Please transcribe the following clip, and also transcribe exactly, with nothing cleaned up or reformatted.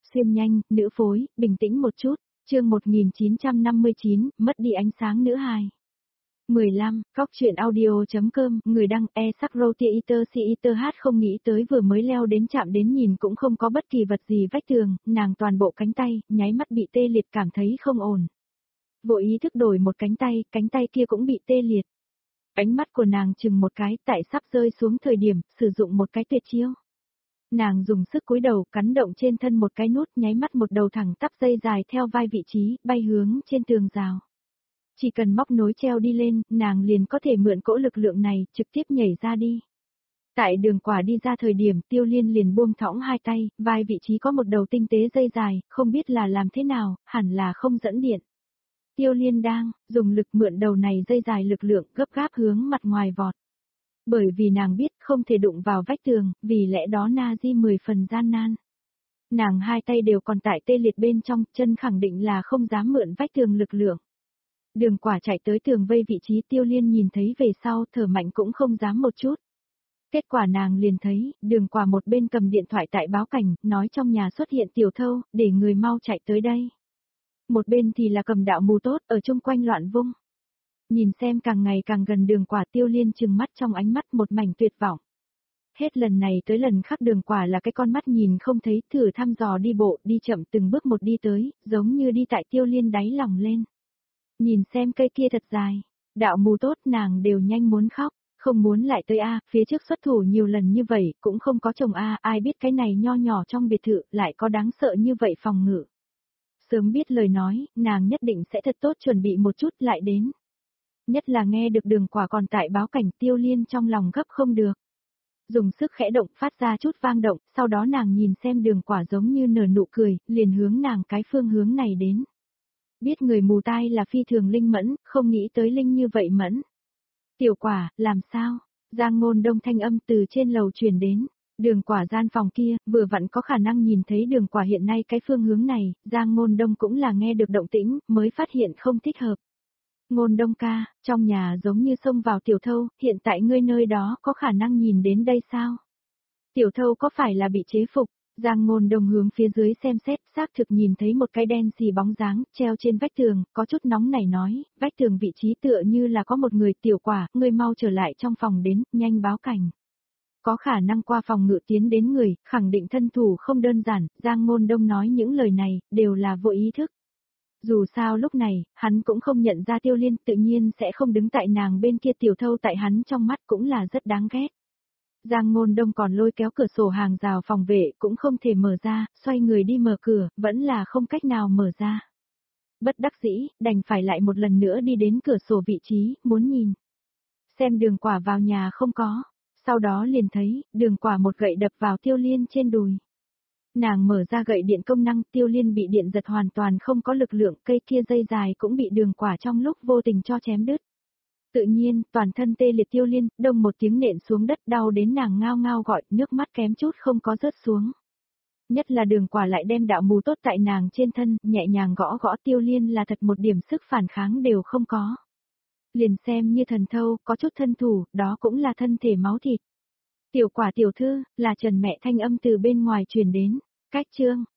Xuyên nhanh, nữ phối, bình tĩnh một chút, chương một nghìn chín trăm năm mươi chín, mất đi ánh sáng nữ hài. mười lăm, Cóc truyện audio.com, người đăng e sắc Rotiiter Siiter hát không nghĩ tới vừa mới leo đến chạm đến nhìn cũng không có bất kỳ vật gì vách tường, nàng toàn bộ cánh tay, nháy mắt bị tê liệt cảm thấy không ổn. Vội ý thức đổi một cánh tay, cánh tay kia cũng bị tê liệt. Ánh mắt của nàng chừng một cái tại sắp rơi xuống thời điểm, sử dụng một cái tuyệt chiêu. Nàng dùng sức cúi đầu, cắn động trên thân một cái nút, nháy mắt một đầu thẳng tắp dây dài theo vai vị trí, bay hướng trên tường rào. Chỉ cần móc nối treo đi lên, nàng liền có thể mượn cỗ lực lượng này, trực tiếp nhảy ra đi. Tại đường quả đi ra thời điểm, Tiêu Liên liền buông thõng hai tay, vai vị trí có một đầu tinh tế dây dài, không biết là làm thế nào, hẳn là không dẫn điện. Tiêu Liên đang dùng lực mượn đầu này dây dài lực lượng gấp gáp hướng mặt ngoài vọt. Bởi vì nàng biết không thể đụng vào vách tường, vì lẽ đó na di mười phần gian nan. Nàng hai tay đều còn tại tê liệt bên trong, chân khẳng định là không dám mượn vách tường lực lượng. Đường quả chạy tới tường vây vị trí Tiêu Liên nhìn thấy về sau, thở mạnh cũng không dám một chút. Kết quả nàng liền thấy, đường quả một bên cầm điện thoại tại báo cảnh, nói trong nhà xuất hiện tiểu thâu, để người mau chạy tới đây. Một bên thì là cầm đạo mù tốt, ở chung quanh loạn vung. Nhìn xem càng ngày càng gần đường quả, Tiêu Liên trừng mắt trong ánh mắt một mảnh tuyệt vọng. Hết lần này tới lần khác đường quả là cái con mắt nhìn không thấy, thử thăm dò đi bộ, đi chậm từng bước một đi tới, giống như đi tại Tiêu Liên đáy lòng lên. Nhìn xem cây kia thật dài, đạo mù tốt nàng đều nhanh muốn khóc, không muốn lại tới A, phía trước xuất thủ nhiều lần như vậy, cũng không có chồng A, ai biết cái này nho nhỏ trong biệt thự, lại có đáng sợ như vậy phòng ngự. Sớm biết lời nói, nàng nhất định sẽ thật tốt chuẩn bị một chút lại đến. Nhất là nghe được đường quả còn tại báo cảnh, Tiêu Liên trong lòng gấp không được. Dùng sức khẽ động phát ra chút vang động, sau đó nàng nhìn xem đường quả giống như nở nụ cười, liền hướng nàng cái phương hướng này đến. Biết người mù tai là phi thường linh mẫn, không nghĩ tới linh như vậy mẫn. Tiểu quả, làm sao? Giang Ngôn Đông thanh âm từ trên lầu truyền đến. Đường quả gian phòng kia, vừa vặn có khả năng nhìn thấy đường quả hiện nay cái phương hướng này, Giang Ngôn Đông cũng là nghe được động tĩnh, mới phát hiện không thích hợp. Ngôn Đông ca, trong nhà giống như xông vào tiểu thâu, hiện tại ngươi nơi đó có khả năng nhìn đến đây sao? Tiểu thâu có phải là bị chế phục? Giang Ngôn Đông hướng phía dưới xem xét, xác thực nhìn thấy một cái đen xì bóng dáng, treo trên vách tường, có chút nóng nảy nói, vách tường vị trí tựa như là có một người. Tiểu quả, ngươi mau trở lại trong phòng đến, nhanh báo cảnh. Có khả năng qua phòng ngự tiến đến người, khẳng định thân thủ không đơn giản, Giang Ngôn Đông nói những lời này, đều là vô ý thức. Dù sao lúc này, hắn cũng không nhận ra Tiêu Liên, tự nhiên sẽ không đứng tại nàng bên kia, tiểu thâu tại hắn trong mắt cũng là rất đáng ghét. Giang Ngôn Đông còn lôi kéo cửa sổ hàng rào phòng vệ cũng không thể mở ra, xoay người đi mở cửa, vẫn là không cách nào mở ra. Bất đắc dĩ, đành phải lại một lần nữa đi đến cửa sổ vị trí, muốn nhìn. Xem đường quả vào nhà không có, sau đó liền thấy, đường quả một gậy đập vào Tiêu Liên trên đùi. Nàng mở ra gậy điện công năng, Tiêu Liên bị điện giật hoàn toàn không có lực lượng, cây kia dây dài cũng bị đường quả trong lúc vô tình cho chém đứt. Tự nhiên, toàn thân tê liệt Tiêu Liên, đông một tiếng nện xuống đất, đau đến nàng ngao ngao gọi, nước mắt kém chút không có rớt xuống. Nhất là đường quả lại đem đạo mù tốt tại nàng trên thân, nhẹ nhàng gõ gõ Tiêu Liên là thật một điểm sức phản kháng đều không có. Liền xem như thần thâu, có chút thân thủ, đó cũng là thân thể máu thịt. Tiểu quả tiểu thư, là Trần mẹ thanh âm từ bên ngoài truyền đến, cách chương,